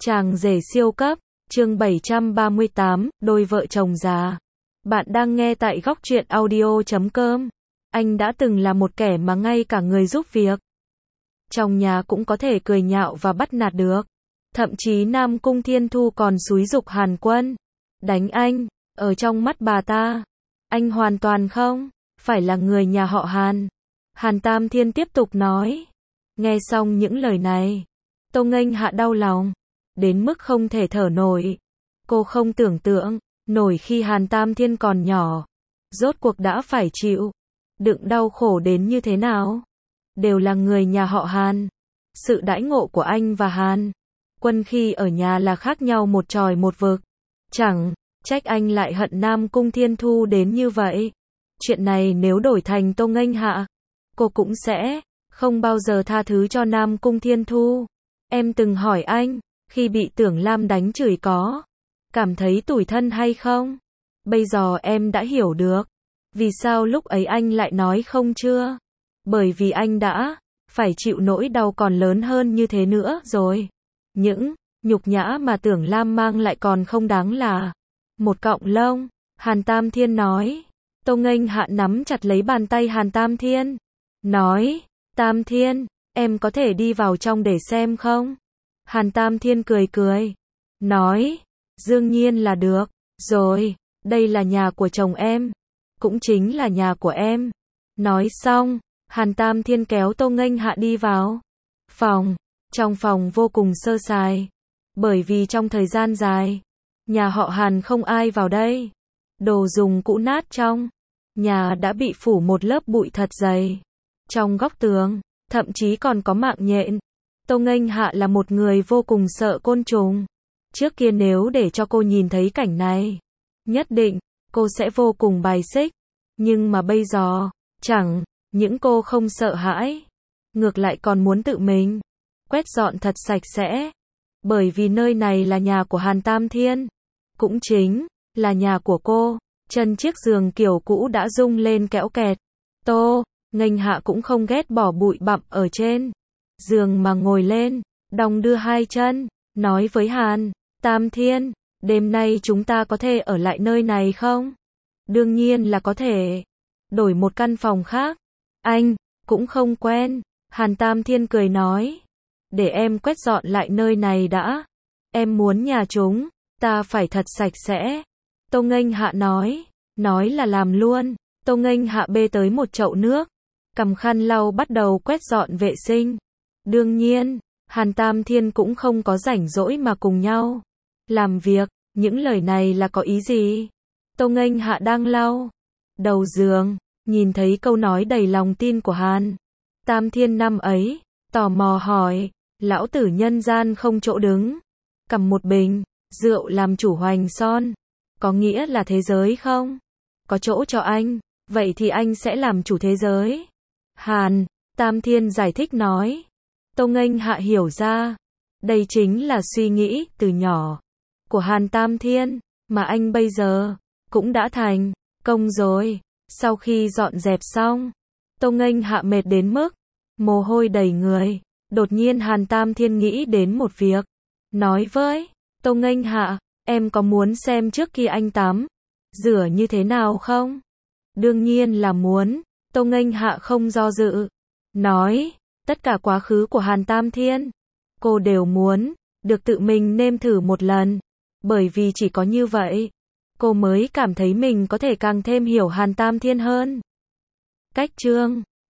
Chàng rể siêu cấp, chương 738, đôi vợ chồng già. Bạn đang nghe tại góc truyện audio.com. Anh đã từng là một kẻ mà ngay cả người giúp việc trong nhà cũng có thể cười nhạo và bắt nạt được. Thậm chí Nam Cung Thiên Thu còn xúi giục Hàn Quân đánh anh. Ở trong mắt bà ta, anh hoàn toàn không phải là người nhà họ Hàn. Hàn Tam Thiên tiếp tục nói. Nghe xong những lời này, Tô Nghênh Hạ đau lòng đến mức không thể thở nổi. Cô không tưởng tượng nổi khi Hàn Tam Thiên còn nhỏ, rốt cuộc đã phải chịu đựng đau khổ đến như thế nào. Đều là người nhà họ Hàn. Sự đãi ngộ của anh và Hàn Quân khi ở nhà là khác nhau một trời một vực. Chẳng trách anh lại hận Nam Cung Thiên Thu đến như vậy. Chuyện này nếu đổi thành Tô Nghênh Hạ, cô cũng sẽ không bao giờ tha thứ cho Nam Cung Thiên Thu. Em từng hỏi anh, khi bị Tưởng Lam đánh chửi có cảm thấy tủi thân hay không? Bây giờ em đã hiểu được vì sao lúc ấy anh lại nói không chưa? Bởi vì anh đã phải chịu nỗi đau còn lớn hơn như thế nữa rồi. Những nhục nhã mà Tưởng Lam mang lại còn không đáng là một cọng lông. Hàn Tam Thiên nói. Tô Nghênh Hạ nắm chặt lấy bàn tay Hàn Tam Thiên, nói, Tam Thiên, em có thể đi vào trong để xem không? Hàn Tam Thiên cười cười, nói, đương nhiên là được, rồi, đây là nhà của chồng em, cũng chính là nhà của em. Nói xong, Hàn Tam Thiên kéo Tô Nghênh Hạ đi vào phòng. Trong phòng vô cùng sơ sài, bởi vì trong thời gian dài, nhà họ Hàn không ai vào đây. Đồ dùng cũ nát trong nhà đã bị phủ một lớp bụi thật dày. Trong góc tường, thậm chí còn có mạng nhện. Tô Nghênh Hạ là một người vô cùng sợ côn trùng. Trước kia nếu để cho cô nhìn thấy cảnh này, nhất định cô sẽ vô cùng bài xích. Nhưng mà bây giờ, chẳng những cô không sợ hãi, ngược lại còn muốn tự mình quét dọn thật sạch sẽ. Bởi vì nơi này là nhà của Hàn Tam Thiên, cũng chính là nhà của cô. Chân chiếc giường kiểu cũ đã rung lên kẽo kẹt. Tô Nghênh Hạ cũng không ghét bỏ bụi bặm ở trên giường mà ngồi lên, đong đưa hai chân, nói với Hàn Tam Thiên, đêm nay chúng ta có thể ở lại nơi này không? Đương nhiên là có thể. Đổi một căn phòng khác, anh cũng không quen. Hàn Tam Thiên cười nói, để em quét dọn lại nơi này đã. Em muốn nhà chúng ta phải thật sạch sẽ. Tô Nghênh Hạ nói là làm luôn. Tô Nghênh Hạ bê tới một chậu nước, cầm khăn lau bắt đầu quét dọn vệ sinh. Đương nhiên, Hàn Tam Thiên cũng không có rảnh rỗi mà cùng nhau làm việc. Những lời này là có ý gì? Tô Nghênh Hạ đang lau đầu giường, nhìn thấy câu nói đầy lòng tin của Hàn Tam Thiên năm ấy, tò mò hỏi, lão tử nhân gian không chỗ đứng, cầm một bình rượu làm chủ hoành son, có nghĩa là thế giới không có chỗ cho anh, vậy thì anh sẽ làm chủ thế giới. Hàn Tam Thiên giải thích nói. Tô Nghênh Hạ hiểu ra, đây chính là suy nghĩ từ nhỏ của Hàn Tam Thiên, mà anh bây giờ cũng đã thành công rồi. Sau khi dọn dẹp xong, Tô Nghênh Hạ mệt đến mức mồ hôi đầy người. Đột nhiên Hàn Tam Thiên nghĩ đến một việc, nói với Tô Nghênh Hạ, em có muốn xem trước khi anh tắm rửa như thế nào không? Đương nhiên là muốn. Tô Nghênh Hạ không do dự, nói, tất cả quá khứ của Hàn Tam Thiên, cô đều muốn được tự mình nếm thử một lần. Bởi vì chỉ có như vậy, cô mới cảm thấy mình có thể càng thêm hiểu Hàn Tam Thiên hơn. Cách chương